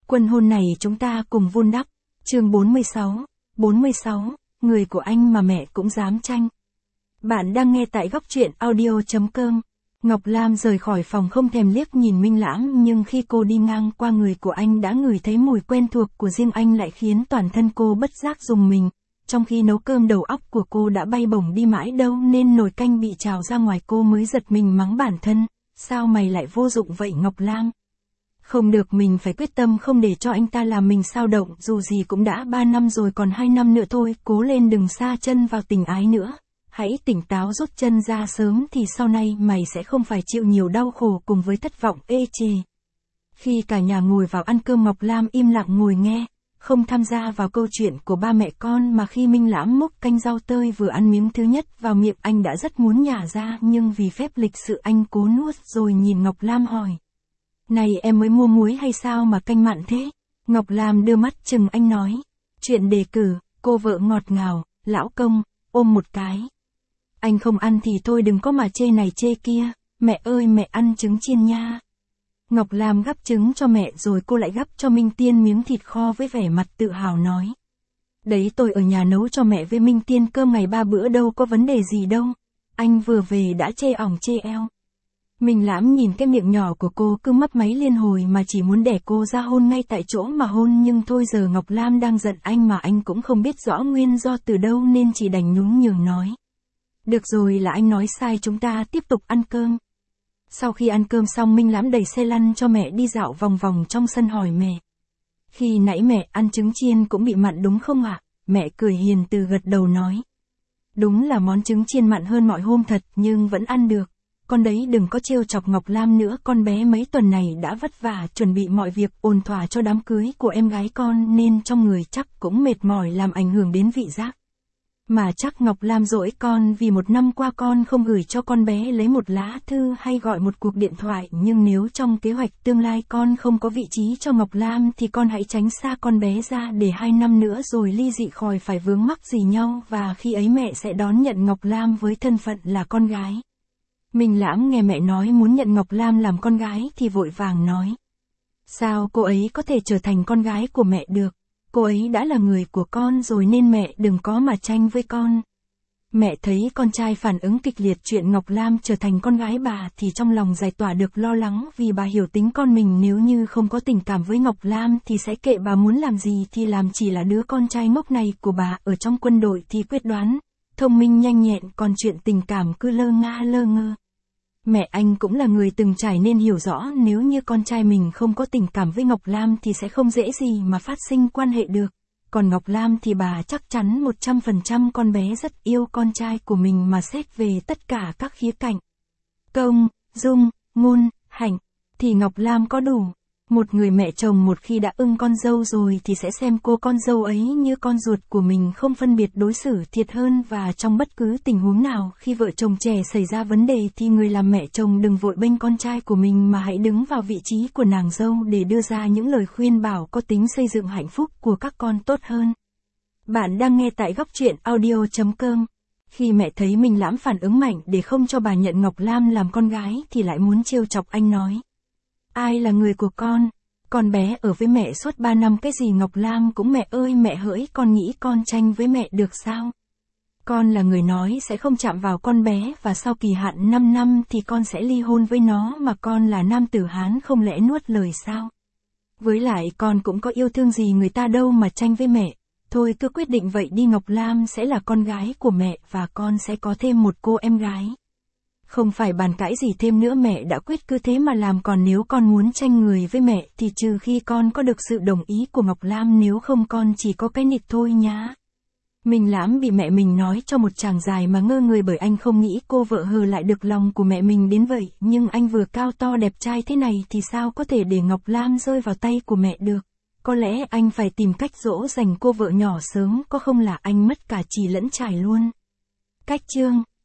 Quân hôn này chúng ta cùng vun đắp. Chương 46, người của anh mà mẹ cũng dám tranh. Bạn đang nghe tại góc truyện audio.com. Ngọc Lam rời khỏi phòng không thèm liếc nhìn Minh Lãm, nhưng khi cô đi ngang qua người của anh đã ngửi thấy mùi quen thuộc của riêng anh lại khiến toàn thân cô bất giác rùng mình. Trong khi nấu cơm đầu óc của cô đã bay bổng đi mãi đâu nên nồi canh bị trào ra ngoài, cô mới giật mình mắng bản thân. Sao mày lại vô dụng vậy Ngọc Lam? Không được, mình phải quyết tâm không để cho anh ta làm mình xao động, dù gì cũng đã 3 năm rồi, còn 2 năm nữa thôi, cố lên đừng sa chân vào tình ái nữa. Hãy tỉnh táo rút chân ra sớm thì sau này mày sẽ không phải chịu nhiều đau khổ cùng với thất vọng ê chề. Khi cả nhà ngồi vào ăn cơm, Ngọc Lam im lặng ngồi nghe, không tham gia vào câu chuyện của ba mẹ con, mà khi Minh Lãm múc canh rau tơi vừa ăn miếng thứ nhất vào miệng, anh đã rất muốn nhả ra, nhưng vì phép lịch sự anh cố nuốt rồi nhìn Ngọc Lam hỏi. Này em mới mua muối hay sao mà canh mặn thế? Ngọc Lam đưa mắt chừng anh nói. Chuyện đề cử, cô vợ ngọt ngào, lão công, ôm một cái. Anh không ăn thì thôi, đừng có mà chê này chê kia. Mẹ ơi mẹ ăn trứng chiên nha. Ngọc Lam gắp trứng cho mẹ rồi cô lại gắp cho Minh Tiên miếng thịt kho với vẻ mặt tự hào nói. Đấy, tôi ở nhà nấu cho mẹ với Minh Tiên cơm ngày 3 bữa, đâu có vấn đề gì đâu. Anh vừa về đã chê ỏng chê eo. Minh Lãm nhìn cái miệng nhỏ của cô cứ mấp máy liên hồi mà chỉ muốn đẻ cô ra hôn ngay tại chỗ mà hôn, nhưng thôi giờ Ngọc Lam đang giận anh mà anh cũng không biết rõ nguyên do từ đâu nên chỉ đành nhún nhường nói. Được rồi, là anh nói sai, chúng ta tiếp tục ăn cơm. Sau khi ăn cơm xong, Minh Lãm đẩy xe lăn cho mẹ đi dạo vòng vòng trong sân hỏi mẹ. Khi nãy mẹ ăn trứng chiên cũng bị mặn đúng không ạ? Mẹ cười hiền từ gật đầu nói. Đúng là món trứng chiên mặn hơn mọi hôm thật, nhưng vẫn ăn được. Con đấy đừng có trêu chọc Ngọc Lam nữa, con bé mấy tuần này đã vất vả chuẩn bị mọi việc ổn thỏa cho đám cưới của em gái con nên trong người chắc cũng mệt mỏi, làm ảnh hưởng đến vị giác. Mà chắc Ngọc Lam dỗi con vì 1 năm qua con không gửi cho con bé lấy một lá thư hay gọi một cuộc điện thoại, nhưng nếu trong kế hoạch tương lai con không có vị trí cho Ngọc Lam thì con hãy tránh xa con bé ra, để 2 năm nữa rồi ly dị khỏi phải vướng mắc gì nhau, và khi ấy mẹ sẽ đón nhận Ngọc Lam với thân phận là con gái. Minh Lãm nghe mẹ nói muốn nhận Ngọc Lam làm con gái thì vội vàng nói. Sao cô ấy có thể trở thành con gái của mẹ được? Cô ấy đã là người của con rồi nên mẹ đừng có mà tranh với con. Mẹ thấy con trai phản ứng kịch liệt chuyện Ngọc Lam trở thành con gái bà thì trong lòng giải tỏa được lo lắng, vì bà hiểu tính con mình, nếu như không có tình cảm với Ngọc Lam thì sẽ kệ bà muốn làm gì thì làm, chỉ là đứa con trai ngốc này của bà ở trong quân đội thì quyết đoán, thông minh nhanh nhẹn, còn chuyện tình cảm cứ lơ nga lơ ngơ. Mẹ anh cũng là người từng trải nên hiểu rõ nếu như con trai mình không có tình cảm với Ngọc Lam thì sẽ không dễ gì mà phát sinh quan hệ được. Còn Ngọc Lam thì bà chắc chắn 100% con bé rất yêu con trai của mình, mà xét về tất cả các khía cạnh. Công, dung, ngôn, hạnh, thì Ngọc Lam có đủ. Một người mẹ chồng một khi đã ưng con dâu rồi thì sẽ xem cô con dâu ấy như con ruột của mình, không phân biệt đối xử thiệt hơn, và trong bất cứ tình huống nào khi vợ chồng trẻ xảy ra vấn đề thì người làm mẹ chồng đừng vội bênh con trai của mình mà hãy đứng vào vị trí của nàng dâu để đưa ra những lời khuyên bảo có tính xây dựng hạnh phúc của các con tốt hơn. Bạn đang nghe tại góc truyện audio.com. Khi mẹ thấy Minh Lãm phản ứng mạnh để không cho bà nhận Ngọc Lam làm con gái thì lại muốn trêu chọc anh nói. Ai là người của con? Con bé ở với mẹ suốt 3 năm cái gì Ngọc Lam cũng mẹ ơi mẹ hỡi, con nghĩ con tranh với mẹ được sao? Con là người nói sẽ không chạm vào con bé và sau kỳ hạn 5 năm thì con sẽ ly hôn với nó, mà con là nam tử Hán không lẽ nuốt lời sao? Với lại con cũng có yêu thương gì người ta đâu mà tranh với mẹ. Thôi cứ quyết định vậy đi, Ngọc Lam sẽ là con gái của mẹ và con sẽ có thêm một cô em gái. Không phải bàn cãi gì thêm nữa, mẹ đã quyết cứ thế mà làm, còn nếu con muốn tranh người với mẹ thì trừ khi con có được sự đồng ý của Ngọc Lam, nếu không con chỉ có cái nịt thôi nhá. Minh Lãm bị mẹ mình nói cho một tràng dài mà ngơ người, bởi anh không nghĩ cô vợ hờ lại được lòng của mẹ mình đến vậy, nhưng anh vừa cao to đẹp trai thế này thì sao có thể để Ngọc Lam rơi vào tay của mẹ được. Có lẽ anh phải tìm cách dỗ dành cô vợ nhỏ sớm, có không là anh mất cả chì lẫn chải luôn. Cách chương